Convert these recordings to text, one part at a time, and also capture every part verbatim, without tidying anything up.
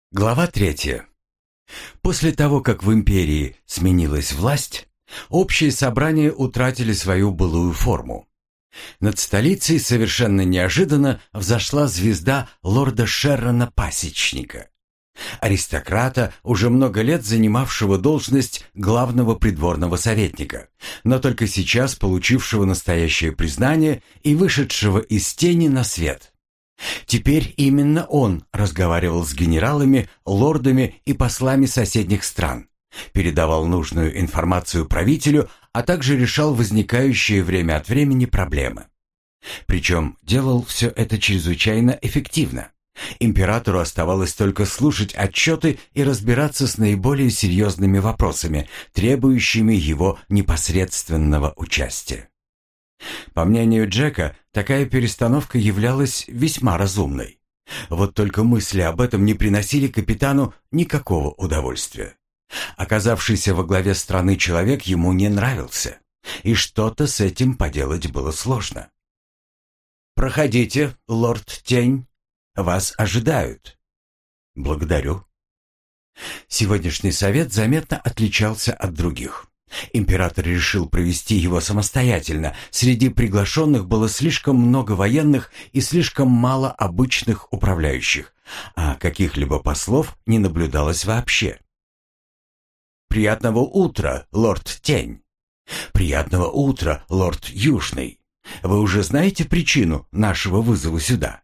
Глава третья. После того, как в империи сменилась власть, общие собрания утратили свою былую форму. Над столицей совершенно неожиданно взошла звезда лорда Шеррона Пасечника, аристократа, уже много лет занимавшего должность главного придворного советника, но только сейчас получившего настоящее признание и вышедшего из тени на свет. Теперь именно он разговаривал с генералами, лордами и послами соседних стран, передавал нужную информацию правителю, а также решал возникающие время от времени проблемы. Причем делал все это чрезвычайно эффективно. Императору оставалось только слушать отчеты и разбираться с наиболее серьезными вопросами, требующими его непосредственного участия. По мнению Джека, такая перестановка являлась весьма разумной. Вот только мысли об этом не приносили капитану никакого удовольствия. Оказавшийся во главе страны человек ему не нравился, и что-то с этим поделать было сложно. «Проходите, лорд Тень. Вас ожидают». «Благодарю». Сегодняшний совет заметно отличался от других. Император решил провести его самостоятельно. Среди приглашенных было слишком много военных и слишком мало обычных управляющих, а каких-либо послов не наблюдалось вообще. «Приятного утра, лорд Тень». «Приятного утра, лорд Южный. Вы уже знаете причину нашего вызова сюда?»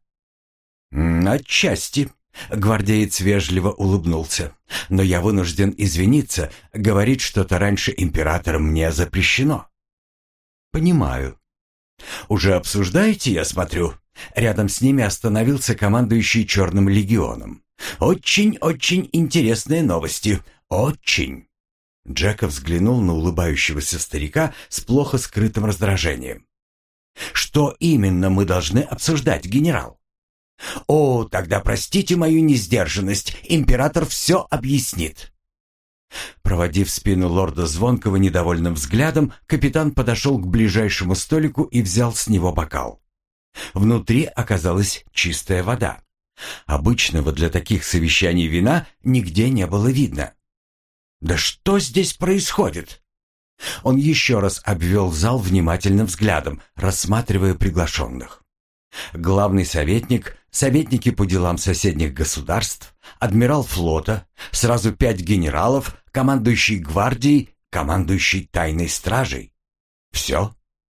«Отчасти». Гвардеец вежливо улыбнулся. «Но я вынужден извиниться. Говорить что-то раньше императора мне запрещено». «Понимаю». «Уже обсуждаете, я смотрю?» Рядом с ними остановился командующий Черным легионом. «Очень-очень интересные новости. Очень». Джека взглянул на улыбающегося старика с плохо скрытым раздражением. «Что именно мы должны обсуждать, генерал?» «О, тогда простите мою несдержанность, император все объяснит». Проводив спину лорда Звонкого недовольным взглядом, капитан подошел к ближайшему столику и взял с него бокал. Внутри оказалась чистая вода. Обычного для таких совещаний вина нигде не было видно. «Да что здесь происходит?» Он еще раз обвел зал внимательным взглядом, рассматривая приглашенных. Главный советник, советники по делам соседних государств, адмирал флота, сразу пять генералов, командующий гвардией, командующий тайной стражей. Все?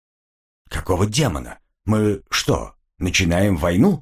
Какого демона? Мы что, начинаем войну?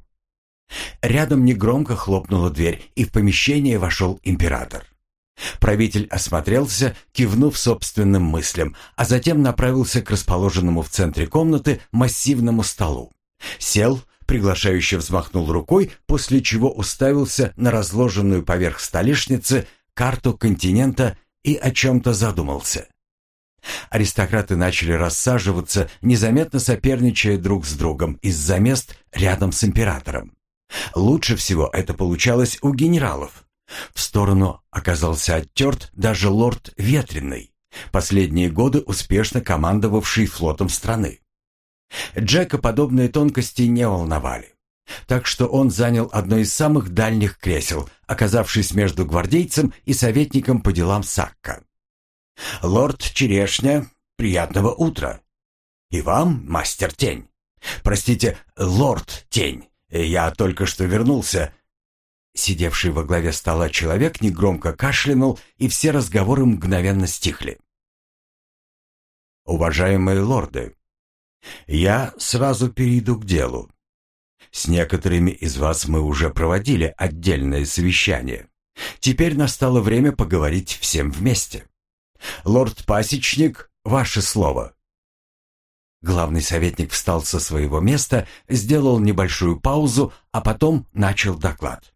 Рядом негромко хлопнула дверь, и в помещение вошел император. Правитель осмотрелся, кивнув собственным мыслям, а затем направился к расположенному в центре комнаты массивному столу. Сел, приглашающе взмахнул рукой, после чего уставился на разложенную поверх столешницы карту континента и о чем-то задумался. Аристократы начали рассаживаться, незаметно соперничая друг с другом из-за мест рядом с императором. Лучше всего это получалось у генералов. В сторону оказался оттерт даже лорд Ветреный, последние годы успешно командовавший флотом страны. Джека подобные тонкости не волновали, так что он занял одно из самых дальних кресел, оказавшись между гвардейцем и советником по делам Сакка. «Лорд Черешня, приятного утра!» «И вам, мастер Тень!» «Простите, лорд Тень, я только что вернулся!» Сидевший во главе стола человек негромко кашлянул, и все разговоры мгновенно стихли. «Уважаемые лорды, я сразу перейду к делу. С некоторыми из вас мы уже проводили отдельное совещание. Теперь настало время поговорить всем вместе. Лорд Пасечник, ваше слово». Главный советник встал со своего места, сделал небольшую паузу, а потом начал доклад.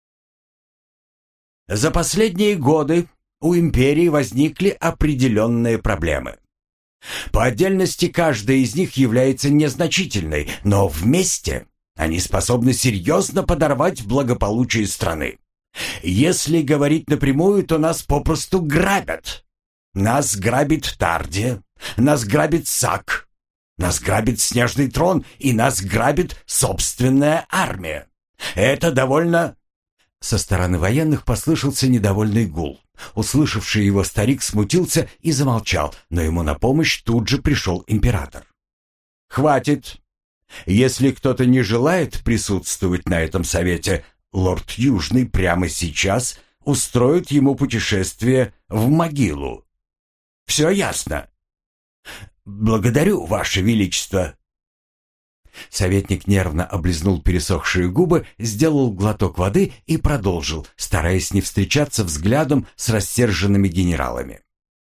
«За последние годы у империи возникли определенные проблемы. По отдельности каждая из них является незначительной, но вместе они способны серьезно подорвать благополучие страны. Если говорить напрямую, то нас попросту грабят. Нас грабит Тардия, нас грабит Сак, нас грабит Снежный трон и нас грабит собственная армия. Это довольно Со стороны военных послышался недовольный гул. Услышавший его старик смутился и замолчал, но ему на помощь тут же пришел император. «Хватит! Если кто-то не желает присутствовать на этом совете, лорд Южный прямо сейчас устроит ему путешествие в могилу. Все ясно?» «Благодарю, Ваше Величество!» Советник нервно облизнул пересохшие губы, сделал глоток воды и продолжил, стараясь не встречаться взглядом с рассерженными генералами.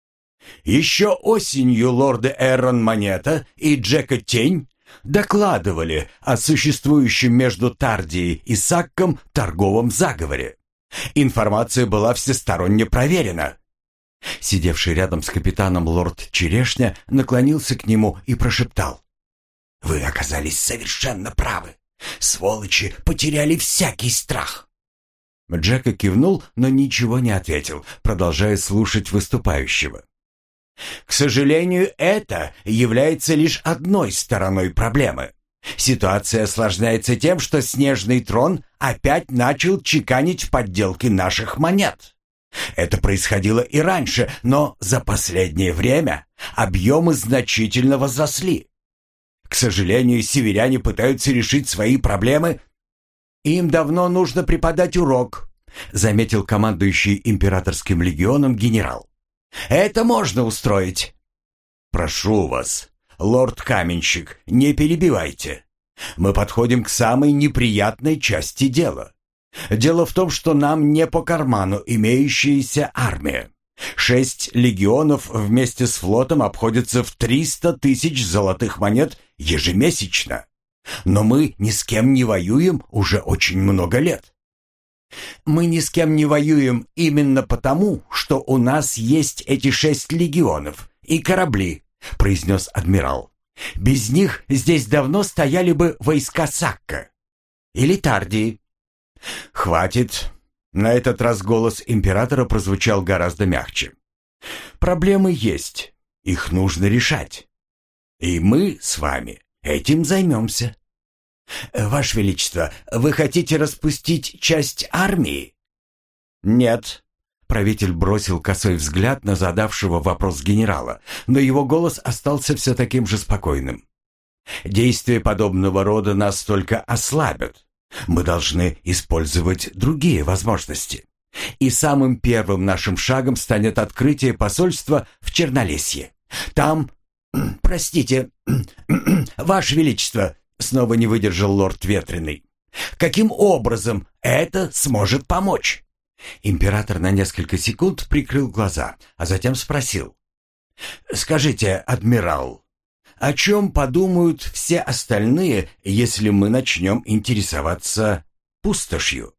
«Еще осенью лорды Эррон Монета и Джека Тень докладывали о существующем между Тардией и Сакком торговом заговоре. Информация была всесторонне проверена». Сидевший рядом с капитаном лорд Черешня наклонился к нему и прошептал: «Вы оказались совершенно правы. Сволочи потеряли всякий страх». Джека кивнул, но ничего не ответил, продолжая слушать выступающего. «К сожалению, это является лишь одной стороной проблемы. Ситуация осложняется тем, что Снежный Трон опять начал чеканить подделки наших монет. Это происходило и раньше, но за последнее время объемы значительно возросли. К сожалению, северяне пытаются решить свои проблемы. Им давно нужно преподать урок», — заметил командующий императорским легионом генерал. «Это можно устроить». «Прошу вас, лорд Каменщик, не перебивайте. Мы подходим к самой неприятной части дела. Дело в том, что нам не по карману имеющаяся армия. Шесть легионов вместе с флотом обходятся в триста тысяч золотых монет ежемесячно. Но мы ни с кем не воюем уже очень много лет. Мы ни с кем не воюем именно потому, что у нас есть эти шесть легионов и корабли», — произнес адмирал. «Без них здесь давно стояли бы войска Сакка или Тардии». «Хватит». На этот раз голос императора прозвучал гораздо мягче. «Проблемы есть, их нужно решать. И мы с вами этим займемся». «Ваше Величество, вы хотите распустить часть армии?» «Нет». Правитель бросил косой взгляд на задавшего вопрос генерала, но его голос остался все таким же спокойным. «Действия подобного рода нас только ослабят. Мы должны использовать другие возможности. И самым первым нашим шагом станет открытие посольства в Чернолесье. Там... Простите, Ваше Величество», — снова не выдержал лорд Ветреный. «Каким образом это сможет помочь?» Император на несколько секунд прикрыл глаза, а затем спросил: «Скажите, адмирал, о чем подумают все остальные, если мы начнем интересоваться пустошью?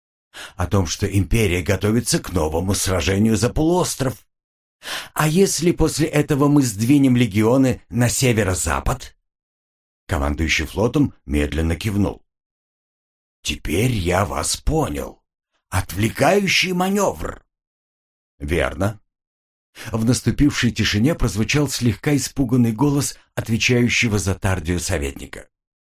О том, что империя готовится к новому сражению за полуостров? А если после этого мы сдвинем легионы на северо-запад?» Командующий флотом медленно кивнул. «Теперь я вас понял. Отвлекающий маневр». «Верно». В наступившей тишине прозвучал слегка испуганный голос отвечающего за Тардию советника.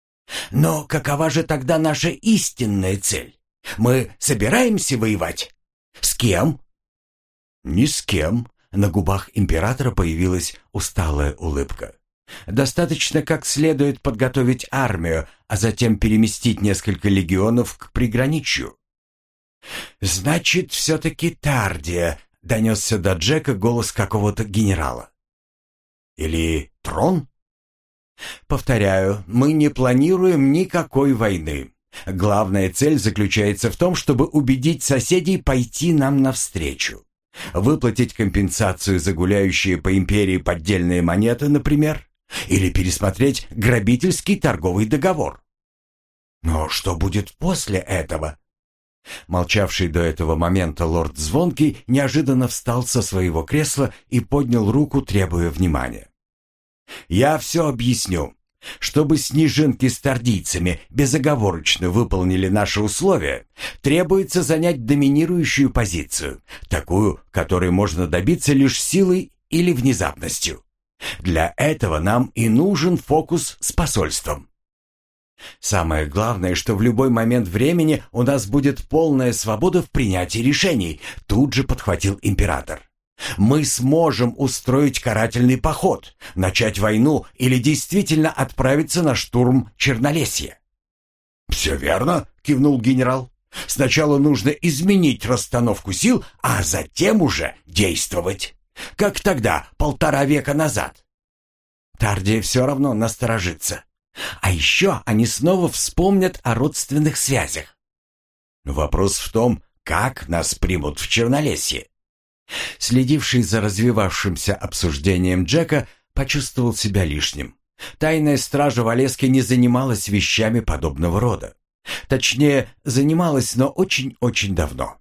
«Но какова же тогда наша истинная цель? Мы собираемся воевать? С кем?» «Ни с кем». На губах императора появилась усталая улыбка. «Достаточно как следует подготовить армию, а затем переместить несколько легионов к приграничью». «Значит, все-таки Тардия», — донесся до Джека голос какого-то генерала. «Или Трон?» «Повторяю, мы не планируем никакой войны. Главная цель заключается в том, чтобы убедить соседей пойти нам навстречу. Выплатить компенсацию за гуляющие по империи поддельные монеты, например, или пересмотреть грабительский торговый договор». «Но что будет после этого?» Молчавший до этого момента лорд Звонкий неожиданно встал со своего кресла и поднял руку, требуя внимания. «Я все объясню. Чтобы снежинки с тардийцами безоговорочно выполнили наши условия, требуется занять доминирующую позицию, такую, которой можно добиться лишь силой или внезапностью. Для этого нам и нужен фокус с посольством». Самое главное, что в любой момент времени у нас будет полная свобода в принятии решений, тут же подхватил император. Мы сможем устроить карательный поход, начать войну или действительно отправиться на штурм Чернолесья. «Все верно», — кивнул генерал. «Сначала нужно изменить расстановку сил, а затем уже действовать. Как тогда, полтора века назад». Тардия все равно насторожится. А еще они снова вспомнят о родственных связях. Вопрос в том, как нас примут в Чернолесье. Следивший за развивавшимся обсуждением Джека почувствовал себя лишним. Тайная стража в Олеске не занималась вещами подобного рода. Точнее, занималась, но очень-очень давно.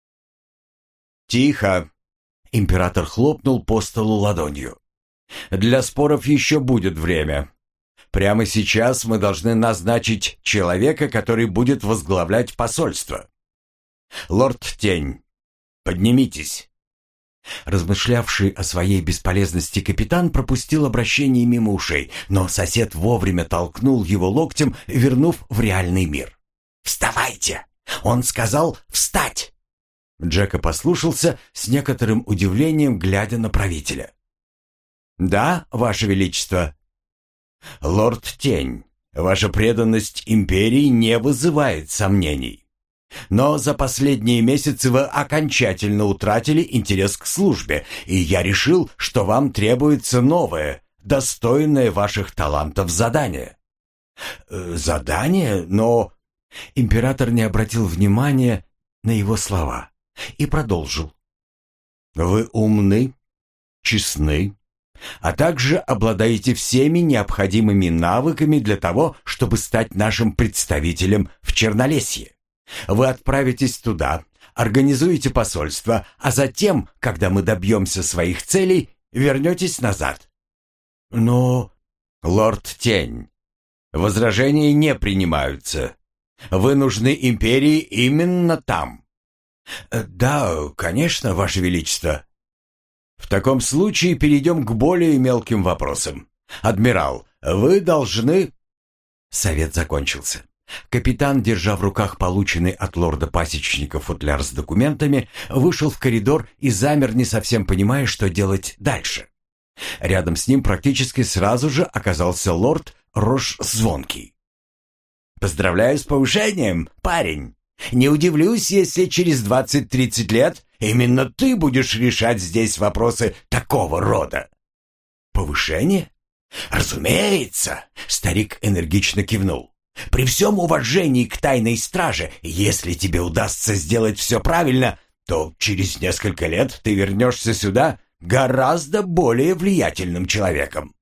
«Тихо!» — император хлопнул по столу ладонью. «Для споров еще будет время. Прямо сейчас мы должны назначить человека, который будет возглавлять посольство. Лорд Тень, поднимитесь!» Размышлявший о своей бесполезности капитан пропустил обращение мимо ушей, но сосед вовремя толкнул его локтем, вернув в реальный мир. «Вставайте! Он сказал встать!» Джека послушался с некоторым удивлением, глядя на правителя. «Да, Ваше Величество». «Лорд Тень, ваша преданность империи не вызывает сомнений. Но за последние месяцы вы окончательно утратили интерес к службе, и я решил, что вам требуется новое, достойное ваших талантов задание». «Э, «Задание? Но...» Император не обратил внимания на его слова и продолжил. «Вы умны, честны, а также обладаете всеми необходимыми навыками для того, чтобы стать нашим представителем в Чернолесье. Вы отправитесь туда, организуете посольство, а затем, когда мы добьемся своих целей, вернетесь назад». «Но...» «Лорд Тень, возражения не принимаются. Вы нужны империи именно там». «Да, конечно, Ваше Величество». «В таком случае перейдем к более мелким вопросам. Адмирал, вы должны...» Совет закончился. Капитан, держа в руках полученный от лорда-пасечника футляр с документами, вышел в коридор и замер, не совсем понимая, что делать дальше. Рядом с ним практически сразу же оказался лорд Рош-Звонкий. «Поздравляю с повышением, парень! Не удивлюсь, если через двадцать-тридцать лет именно ты будешь решать здесь вопросы такого рода». «Повышение? Разумеется!» — старик энергично кивнул. «При всем уважении к тайной страже, если тебе удастся сделать все правильно, то через несколько лет ты вернешься сюда гораздо более влиятельным человеком».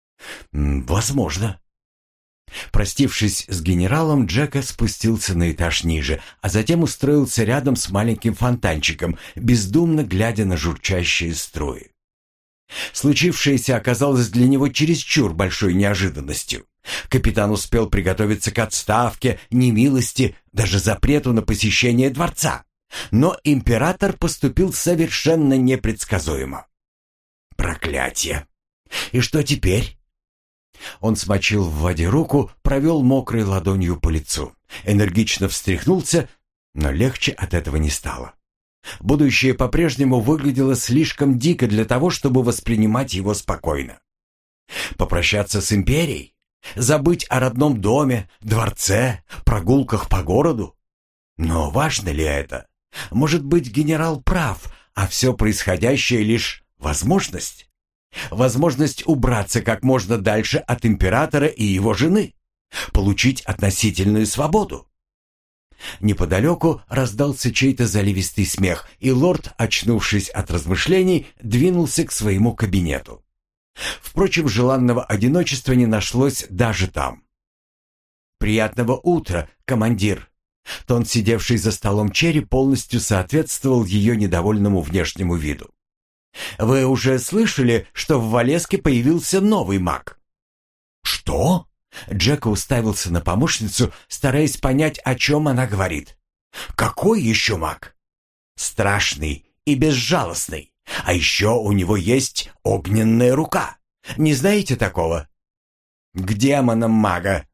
«Возможно». Простившись с генералом, Джека спустился на этаж ниже, а затем устроился рядом с маленьким фонтанчиком, бездумно глядя на журчащие струи. Случившееся оказалось для него чересчур большой неожиданностью. Капитан успел приготовиться к отставке, немилости, даже запрету на посещение дворца. Но император поступил совершенно непредсказуемо. Проклятие! И что теперь? Он смочил в воде руку, провел мокрой ладонью по лицу, энергично встряхнулся, но легче от этого не стало. Будущее по-прежнему выглядело слишком дико для того, чтобы воспринимать его спокойно. Попрощаться с империей? Забыть о родном доме, дворце, прогулках по городу? Но важно ли это? Может быть, генерал прав, а все происходящее лишь возможность? Возможность убраться как можно дальше от императора и его жены, получить относительную свободу. Неподалеку раздался чей-то заливистый смех, и лорд, очнувшись от размышлений, двинулся к своему кабинету. Впрочем, желанного одиночества не нашлось даже там. «Приятного утра, командир!» Тон, сидевший за столом Черри, полностью соответствовал ее недовольному внешнему виду. «Вы уже слышали, что в Валеске появился новый маг?» «Что?» Джека уставился на помощницу, стараясь понять, о чем она говорит. «Какой еще маг?» «Страшный и безжалостный. А еще у него есть огненная рука. Не знаете такого?» «К демонам мага!»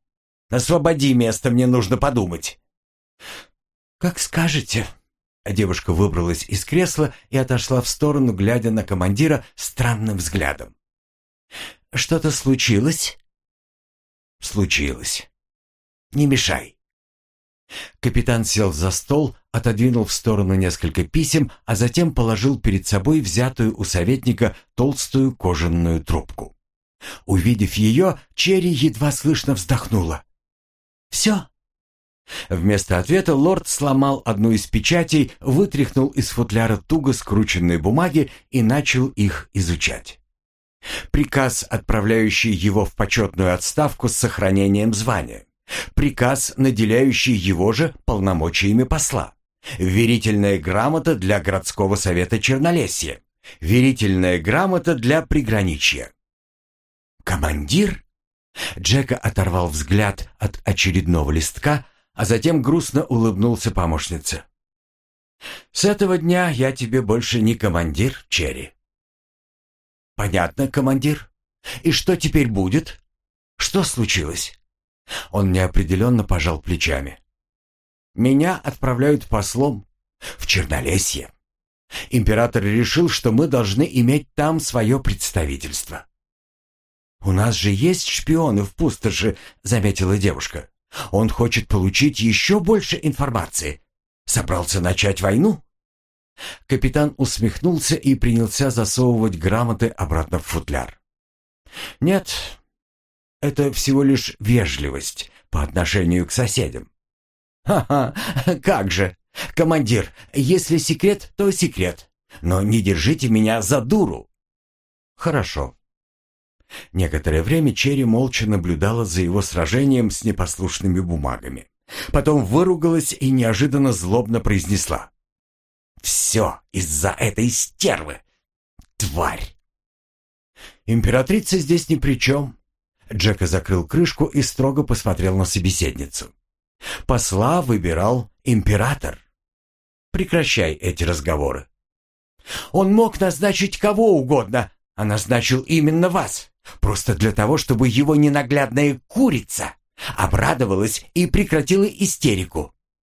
Освободи место, мне нужно подумать». «Как скажете». Девушка выбралась из кресла и отошла в сторону, глядя на командира странным взглядом. «Что-то случилось?» «Случилось. Не мешай». Капитан сел за стол, отодвинул в сторону несколько писем, а затем положил перед собой взятую у советника толстую кожаную трубку. Увидев ее, Черри едва слышно вздохнула. «Все?» Вместо ответа лорд сломал одну из печатей, вытряхнул из футляра туго скрученные бумаги и начал их изучать. Приказ, отправляющий его в почетную отставку с сохранением звания. Приказ, наделяющий его же полномочиями посла. Верительная грамота для городского совета Чернолесья. Верительная грамота для приграничья. «Командир?» Джека оторвал взгляд от очередного листка, а затем грустно улыбнулся помощнице. «С этого дня я тебе больше не командир, Черри». «Понятно, командир. И что теперь будет? Что случилось?» Он неопределенно пожал плечами. «Меня отправляют послом в Чернолесье. Император решил, что мы должны иметь там свое представительство». «У нас же есть шпионы в пустоши», — заметила девушка. «Он хочет получить еще больше информации. Собрался начать войну?» Капитан усмехнулся и принялся засовывать грамоты обратно в футляр. «Нет, это всего лишь вежливость по отношению к соседям». «Ха-ха, как же! Командир, если секрет, то секрет. Но не держите меня за дуру». «Хорошо». Некоторое время Черри молча наблюдала за его сражением с непослушными бумагами. Потом выругалась и неожиданно злобно произнесла: «Все из-за этой стервы! Тварь!» «Императрица здесь ни при чем». Джека закрыл крышку и строго посмотрел на собеседницу. «Посла выбирал император. Прекращай эти разговоры. Он мог назначить кого угодно, а назначил именно вас. Просто для того, чтобы его ненаглядная курица обрадовалась и прекратила истерику».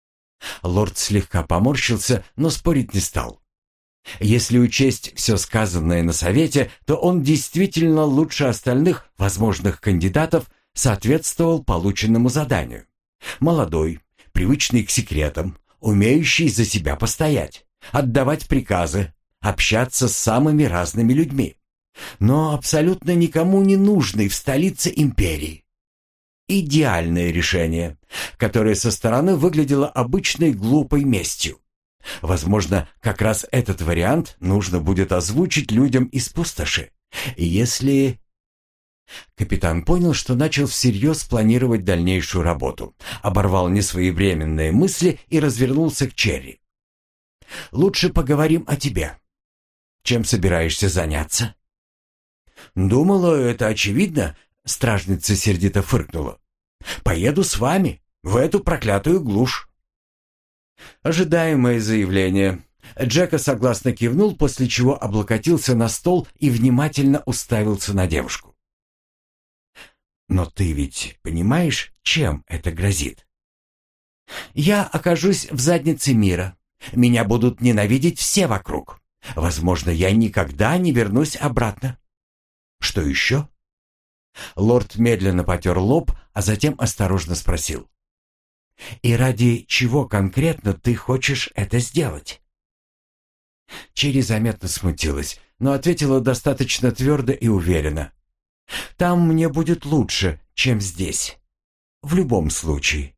Лорд слегка поморщился, но спорить не стал. Если учесть все сказанное на совете, то он действительно лучше остальных возможных кандидатов соответствовал полученному заданию. Молодой, привычный к секретам, умеющий за себя постоять, отдавать приказы, общаться с самыми разными людьми, но абсолютно никому не нужный в столице империи. Идеальное решение, которое со стороны выглядело обычной глупой местью. Возможно, как раз этот вариант нужно будет озвучить людям из пустоши. Если... Капитан понял, что начал всерьез планировать дальнейшую работу, оборвал несвоевременные мысли и развернулся к Черри. «Лучше поговорим о тебе. Чем собираешься заняться?» «Думала, это очевидно», — стражница сердито фыркнула. «Поеду с вами в эту проклятую глушь». Ожидаемое заявление. Джека согласно кивнул, после чего облокотился на стол и внимательно уставился на девушку. «Но ты ведь понимаешь, чем это грозит?» «Я окажусь в заднице мира. Меня будут ненавидеть все вокруг. Возможно, я никогда не вернусь обратно». «Что еще?» Лорд медленно потер лоб, а затем осторожно спросил: «И ради чего конкретно ты хочешь это сделать?» Черри заметно смутилась, но ответила достаточно твердо и уверенно: «Там мне будет лучше, чем здесь. В любом случае».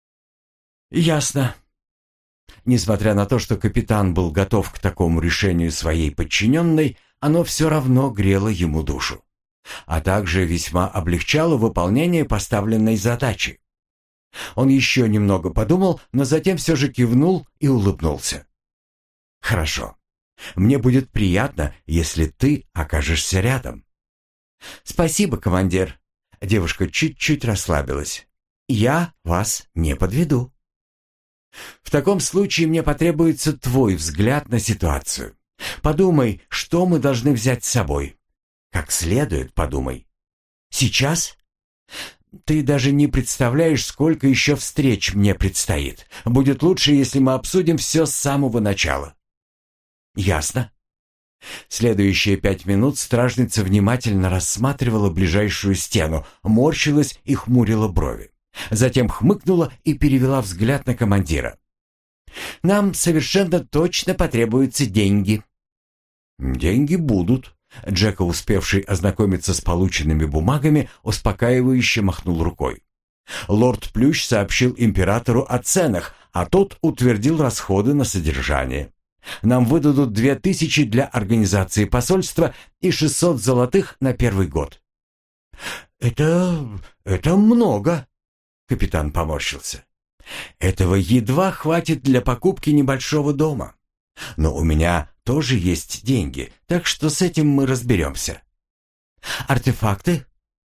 «Ясно». Несмотря на то, что капитан был готов к такому решению своей подчиненной, оно все равно грело ему душу, а также весьма облегчало выполнение поставленной задачи. Он еще немного подумал, но затем все же кивнул и улыбнулся. «Хорошо. Мне будет приятно, если ты окажешься рядом». «Спасибо, командир». Девушка чуть-чуть расслабилась. «Я вас не подведу». «В таком случае мне потребуется твой взгляд на ситуацию. Подумай, что мы должны взять с собой. Как следует подумай». «Сейчас?» Ты даже не представляешь, сколько еще встреч мне предстоит. Будет лучше, если мы обсудим все с самого начала». «Ясно». Следующие пять минут стражница внимательно рассматривала ближайшую стену, морщилась и хмурила брови. Затем хмыкнула и перевела взгляд на командира. «Нам совершенно точно потребуются деньги». «Деньги будут». Джека, успевший ознакомиться с полученными бумагами, успокаивающе махнул рукой. Лорд Плющ сообщил императору о ценах, а тот утвердил расходы на содержание. Нам выдадут две тысячи для организации посольства и шестьсот золотых на первый год. «Это... это много», — капитан поморщился. «Этого едва хватит для покупки небольшого дома. Но у меня тоже есть деньги, так что с этим мы разберемся». «Артефакты?»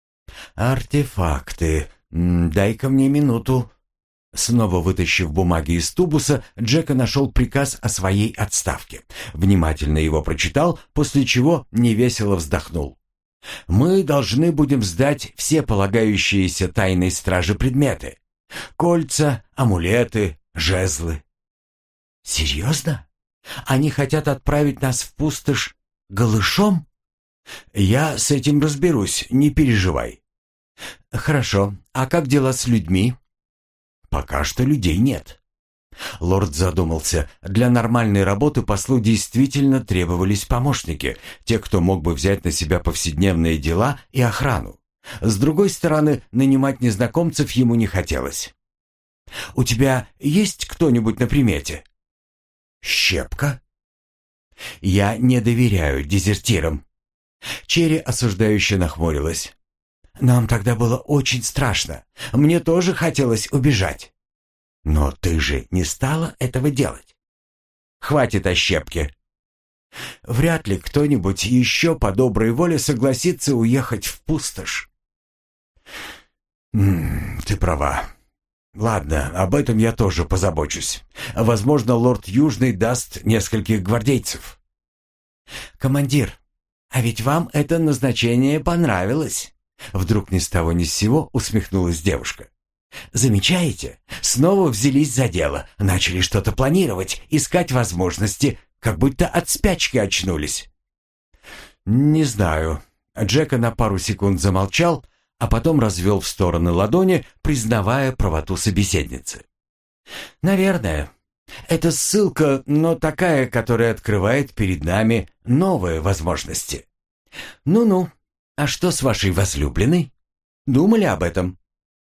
«Артефакты. Дай-ка мне минуту». Снова вытащив бумаги из тубуса, Джека нашел приказ о своей отставке. Внимательно его прочитал, после чего невесело вздохнул. «Мы должны будем сдать все полагающиеся тайной страже предметы. Кольца, амулеты, жезлы». «Серьезно? Они хотят отправить нас в пустошь голышом?» «Я с этим разберусь, не переживай». «Хорошо. А как дела с людьми?» «Пока что людей нет». Лорд задумался. Для нормальной работы послу действительно требовались помощники, те, кто мог бы взять на себя повседневные дела и охрану. С другой стороны, нанимать незнакомцев ему не хотелось. «У тебя есть кто-нибудь на примете?» «Щепка?» «Я не доверяю дезертирам». Черри осуждающе нахмурилась. «Нам тогда было очень страшно. Мне тоже хотелось убежать». «Но ты же не стала этого делать». «Хватит о щепке». «Вряд ли кто-нибудь еще по доброй воле согласится уехать в пустошь». М -м, «Ты права. Ладно, об этом я тоже позабочусь. Возможно, лорд Южный даст нескольких гвардейцев». «Командир, а ведь вам это назначение понравилось?» Вдруг ни с того ни с сего усмехнулась девушка. «Замечаете? Снова взялись за дело, начали что-то планировать, искать возможности, как будто от спячки очнулись». «Не знаю». Джека на пару секунд замолчал, а потом развел в стороны ладони, признавая правоту собеседницы. «Наверное. Это ссылка, но такая, которая открывает перед нами новые возможности. Ну-ну. А что с вашей возлюбленной? Думали об этом?»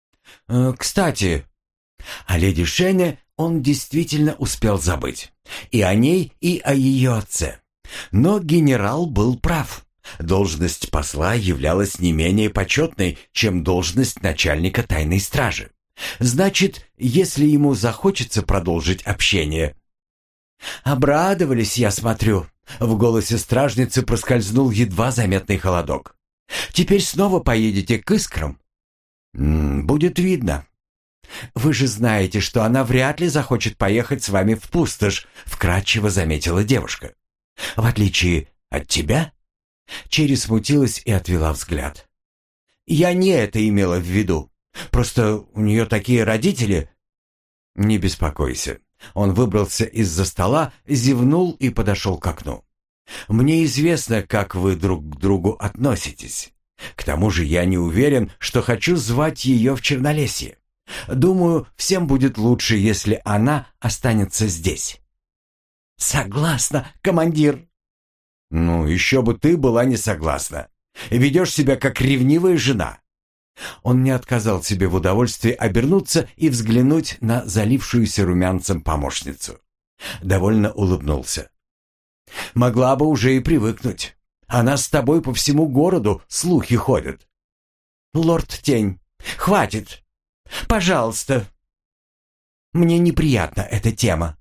э, «Кстати, о леди Шене он действительно успел забыть. И о ней, и о ее отце. Но генерал был прав. Должность посла являлась не менее почетной, чем должность начальника тайной стражи. Значит, если ему захочется продолжить общение...» «Обрадовались, я смотрю». В голосе стражницы проскользнул едва заметный холодок. «Теперь снова поедете к искрам?» М -м, «Будет видно». «Вы же знаете, что она вряд ли захочет поехать с вами в пустошь», — вкратчиво заметила девушка. «В отличие от тебя?» Черри смутилась и отвела взгляд. «Я не это имела в виду. Просто у нее такие родители...» «Не беспокойся». Он выбрался из-за стола, зевнул и подошел к окну. «Мне известно, как вы друг к другу относитесь. К тому же я не уверен, что хочу звать ее в Чернолесье. Думаю, всем будет лучше, если она останется здесь». «Согласна, командир». «Ну, еще бы ты была не согласна. Ведешь себя как ревнивая жена». Он не отказал себе в удовольствии обернуться и взглянуть на залившуюся румянцем помощницу. Довольно улыбнулся. «Могла бы уже и привыкнуть. Она с тобой по всему городу слухи ходят». «Лорд Тень, хватит. Пожалуйста. Мне неприятна эта тема».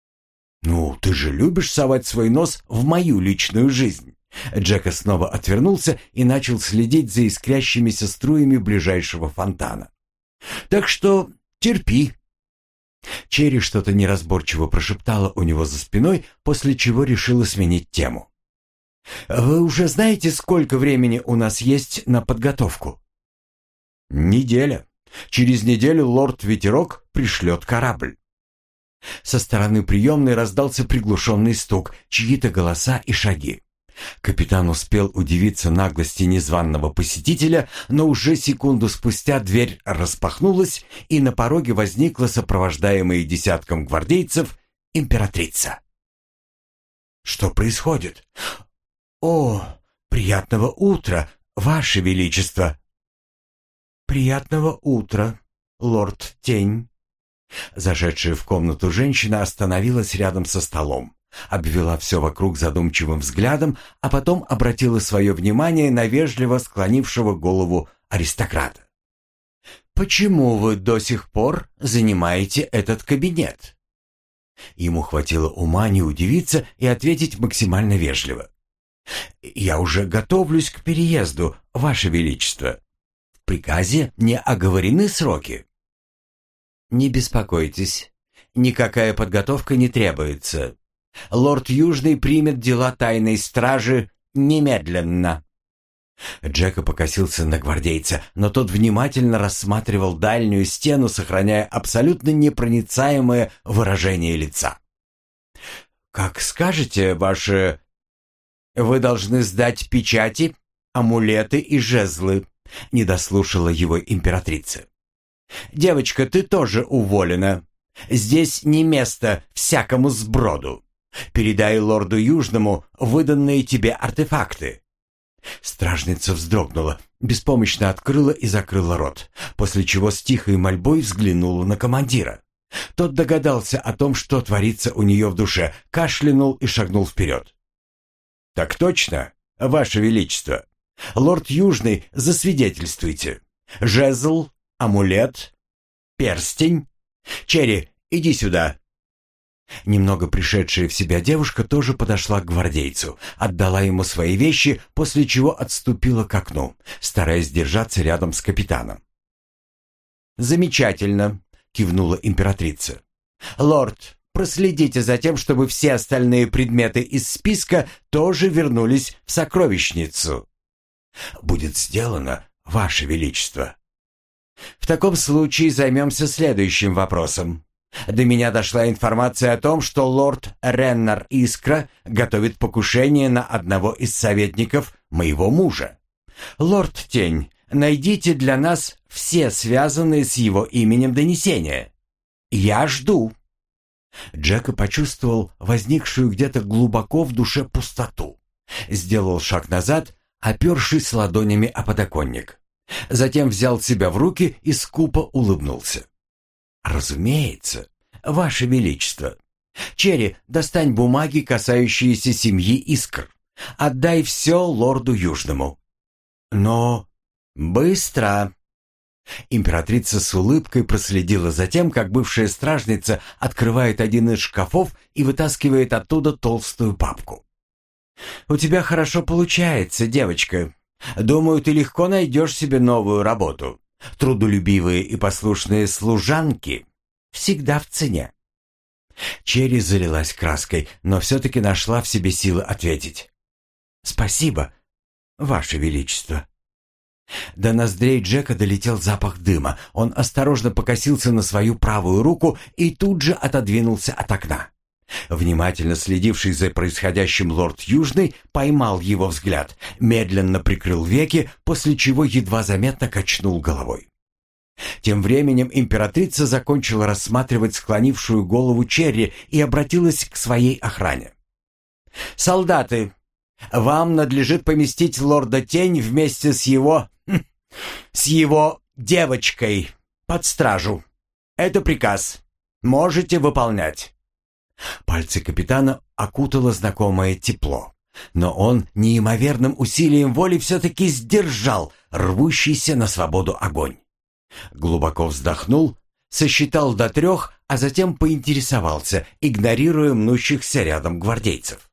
«Ну, ты же любишь совать свой нос в мою личную жизнь». Джека снова отвернулся и начал следить за искрящимися струями ближайшего фонтана. «Так что терпи». Черри что-то неразборчиво прошептала у него за спиной, после чего решила сменить тему. «Вы уже знаете, сколько времени у нас есть на подготовку?» Неделя. Через неделю лорд Ветерок пришлет корабль. Со стороны приемной раздался приглушенный стук, чьи-то голоса и шаги. Капитан успел удивиться наглости незваного посетителя, но уже секунду спустя дверь распахнулась, и на пороге возникла сопровождаемая десятком гвардейцев императрица. «Что происходит?» «О, приятного утра, Ваше Величество!» «Приятного утра, лорд Тень!» Зашедшая в комнату женщина остановилась рядом со столом, обвела все вокруг задумчивым взглядом, а потом обратила свое внимание на вежливо склонившего голову аристократа. «Почему вы до сих пор занимаете этот кабинет?» Ему хватило ума не удивиться и ответить максимально вежливо. «Я уже готовлюсь к переезду, Ваше Величество. В приказе не оговорены сроки». «Не беспокойтесь, никакая подготовка не требуется. Лорд Южный примет дела тайной стражи немедленно». Джека покосился на гвардейца, но тот внимательно рассматривал дальнюю стену, сохраняя абсолютно непроницаемое выражение лица. «Как скажете, ваше... Вы должны сдать печати, амулеты и жезлы», — не дослушала его императрица. «Девочка, ты тоже уволена. Здесь не место всякому сброду. Передай лорду Южному выданные тебе артефакты». Стражница вздрогнула, беспомощно открыла и закрыла рот, после чего с тихой мольбой взглянула на командира. Тот догадался о том, что творится у нее в душе, кашлянул и шагнул вперед. «Так точно, Ваше Величество. Лорд Южный, засвидетельствуйте. Жезл, амулет, перстень. Черри, иди сюда». Немного пришедшая в себя девушка тоже подошла к гвардейцу, отдала ему свои вещи, после чего отступила к окну, стараясь держаться рядом с капитаном. «Замечательно», — кивнула императрица. «Лорд, проследите за тем, чтобы все остальные предметы из списка тоже вернулись в сокровищницу». «Будет сделано, Ваше Величество». «В таком случае займемся следующим вопросом. До меня дошла информация о том, что лорд Реннар Искра готовит покушение на одного из советников моего мужа. Лорд Тень, найдите для нас все связанные с его именем донесения. Я жду». Джека почувствовал возникшую где-то глубоко в душе пустоту. Сделал шаг назад, опершись ладонями о подоконник. Затем взял себя в руки и скупо улыбнулся. «Разумеется, Ваше Величество. Черри, достань бумаги, касающиеся семьи Искр. Отдай все лорду Южному». «Но... быстро!» Императрица с улыбкой проследила за тем, как бывшая стражница открывает один из шкафов и вытаскивает оттуда толстую папку. «У тебя хорошо получается, девочка. Думаю, ты легко найдешь себе новую работу. Трудолюбивые и послушные служанки всегда в цене». Черри залилась краской, но все-таки нашла в себе силы ответить. «Спасибо, Ваше Величество». До ноздрей Джека долетел запах дыма. Он осторожно покосился на свою правую руку и тут же отодвинулся от окна. Внимательно следивший за происходящим лорд Южный поймал его взгляд, медленно прикрыл веки, после чего едва заметно качнул головой. Тем временем императрица закончила рассматривать склонившую голову Черри и обратилась к своей охране. «Солдаты, вам надлежит поместить лорда Тень вместе с его... с его девочкой под стражу. Это приказ. Можете выполнять». Пальцы капитана окутало знакомое тепло, но он неимоверным усилием воли все-таки сдержал рвущийся на свободу огонь. Глубоко вздохнул, сосчитал до трех, а затем поинтересовался, игнорируя мнущихся рядом гвардейцев.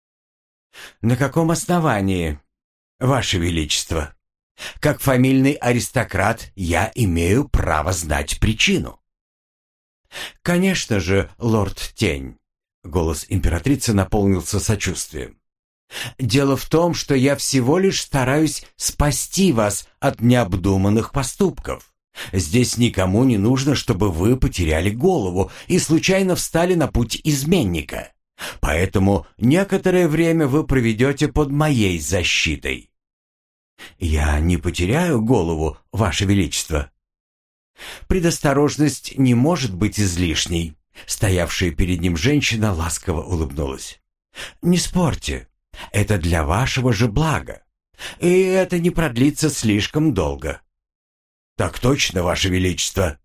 «На каком основании, Ваше Величество? Как фамильный аристократ я имею право знать причину». «Конечно же, лорд Тень», — голос императрицы наполнился сочувствием. Дело в том, что я всего лишь стараюсь спасти вас от необдуманных поступков. Здесь никому не нужно, чтобы вы потеряли голову и случайно встали на путь изменника. Поэтому некоторое время вы проведете под моей защитой». «Я не потеряю голову, Ваше Величество». «Предосторожность не может быть излишней». Стоявшая перед ним женщина ласково улыбнулась. «Не спорьте. Это для вашего же блага. И это не продлится слишком долго». «Так точно, Ваше Величество».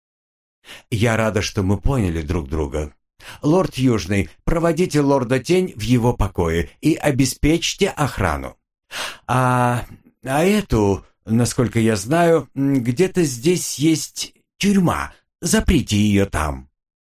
«Я рада, что мы поняли друг друга. Лорд Южный, проводите лорда Тень в его покое и обеспечьте охрану. А, а эту, насколько я знаю, где-то здесь есть тюрьма. Заприте ее там».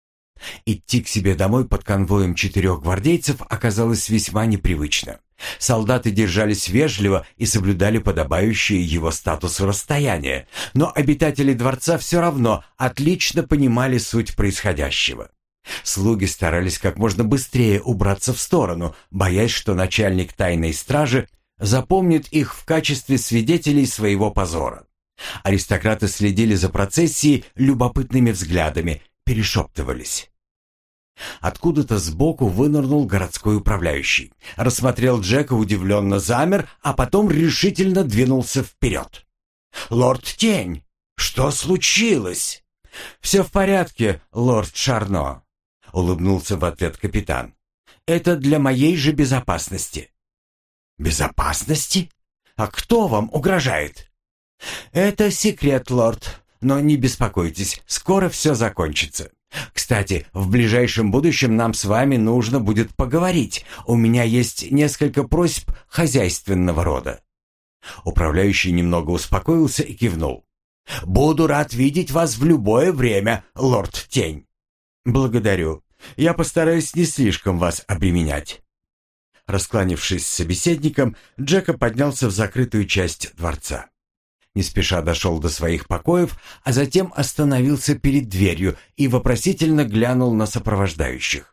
Идти к себе домой под конвоем четырех гвардейцев оказалось весьма непривычно. Солдаты держались вежливо и соблюдали подобающее его статусу расстояние, но обитатели дворца все равно отлично понимали суть происходящего. Слуги старались как можно быстрее убраться в сторону, боясь, что начальник тайной стражи запомнит их в качестве свидетелей своего позора. Аристократы следили за процессией любопытными взглядами, перешептывались. Откуда-то сбоку вынырнул городской управляющий, рассмотрел Джека, удивленно замер, а потом решительно двинулся вперед. «Лорд Тень, что случилось?» «Все в порядке, лорд Шарно», — улыбнулся в ответ капитан. «Это для моей же безопасности». «Безопасности? А кто вам угрожает?» «Это секрет, лорд, но не беспокойтесь, скоро все закончится. Кстати, в ближайшем будущем нам с вами нужно будет поговорить. У меня есть несколько просьб хозяйственного рода». Управляющий немного успокоился и кивнул. «Буду рад видеть вас в любое время, лорд Тень». «Благодарю. Я постараюсь не слишком вас обременять». Раскланившись с собеседником, Джека поднялся в закрытую часть дворца. Не спеша дошел до своих покоев, а затем остановился перед дверью и вопросительно глянул на сопровождающих.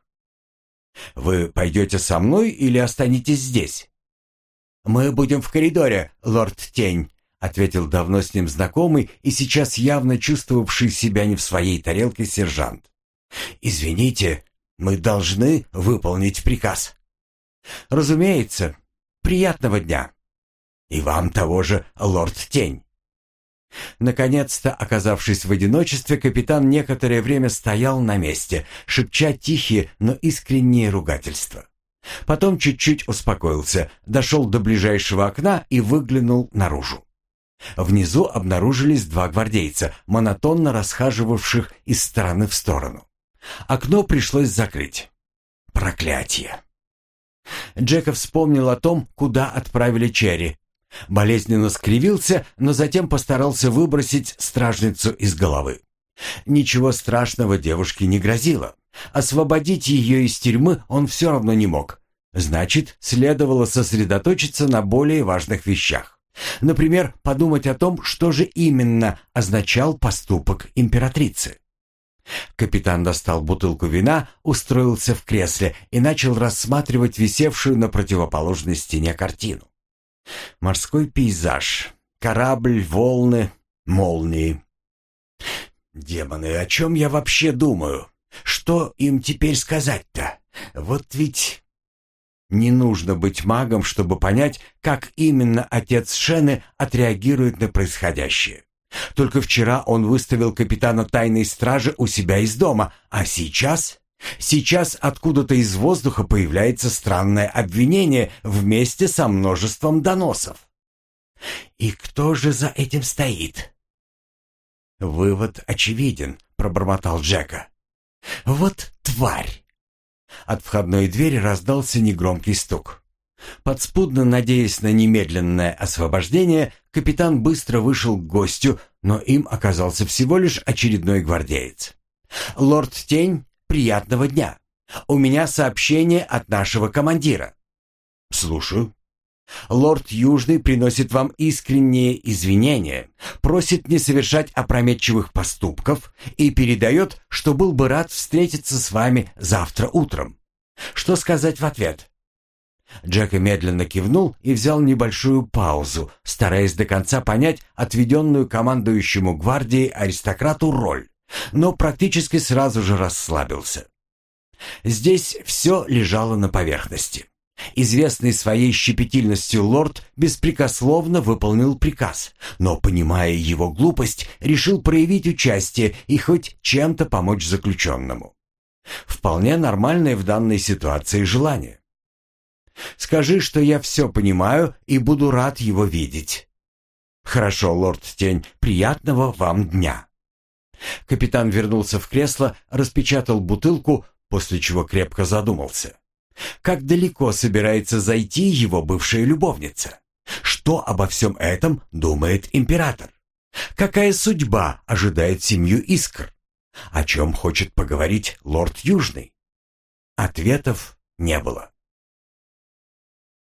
«Вы пойдете со мной или останетесь здесь?» «Мы будем в коридоре, лорд Тень», — ответил давно с ним знакомый и сейчас явно чувствовавший себя не в своей тарелке сержант. «Извините, мы должны выполнить приказ». «Разумеется. Приятного дня». «И вам того же, лорд Тень». Наконец-то, оказавшись в одиночестве, капитан некоторое время стоял на месте, шепча тихие, но искренние ругательства. Потом чуть-чуть успокоился, дошел до ближайшего окна и выглянул наружу. Внизу обнаружились два гвардейца, монотонно расхаживавших из стороны в сторону. Окно пришлось закрыть. Проклятие! Джека вспомнил о том, куда отправили Черри. Болезненно скривился, но затем постарался выбросить стражницу из головы. Ничего страшного девушке не грозило. Освободить ее из тюрьмы он все равно не мог. Значит, следовало сосредоточиться на более важных вещах. Например, подумать о том, что же именно означал поступок императрицы. Капитан достал бутылку вина, устроился в кресле и начал рассматривать висевшую на противоположной стене картину. Морской пейзаж, корабль, волны, молнии. Демоны, о чем я вообще думаю? Что им теперь сказать-то? Вот ведь... Не нужно быть магом, чтобы понять, как именно отец Шены отреагирует на происходящее. Только вчера он выставил капитана тайной стражи у себя из дома, а сейчас... Сейчас откуда-то из воздуха появляется странное обвинение вместе со множеством доносов. И кто же за этим стоит? Вывод очевиден, пробормотал Джека. Вот тварь! От входной двери раздался негромкий стук. Подспудно надеясь на немедленное освобождение, капитан быстро вышел к гостю, но им оказался всего лишь очередной гвардеец. «Лорд Тень, приятного дня. У меня сообщение от нашего командира». «Слушаю». «Лорд Южный приносит вам искренние извинения, просит не совершать опрометчивых поступков и передает, что был бы рад встретиться с вами завтра утром. Что сказать в ответ?» Джека медленно кивнул и взял небольшую паузу, стараясь до конца понять отведенную командующему гвардией аристократу роль, но практически сразу же расслабился. Здесь все лежало на поверхности. Известный своей щепетильностью лорд беспрекословно выполнил приказ, но, понимая его глупость, решил проявить участие и хоть чем-то помочь заключенному. Вполне нормальное в данной ситуации желание. «Скажи, что я все понимаю и буду рад его видеть». «Хорошо, лорд Тень, приятного вам дня». Капитан вернулся в кресло, распечатал бутылку, после чего крепко задумался. Как далеко собирается зайти его бывшая любовница? Что обо всем этом думает император? Какая судьба ожидает семью Искр? О чем хочет поговорить лорд Южный? Ответов не было.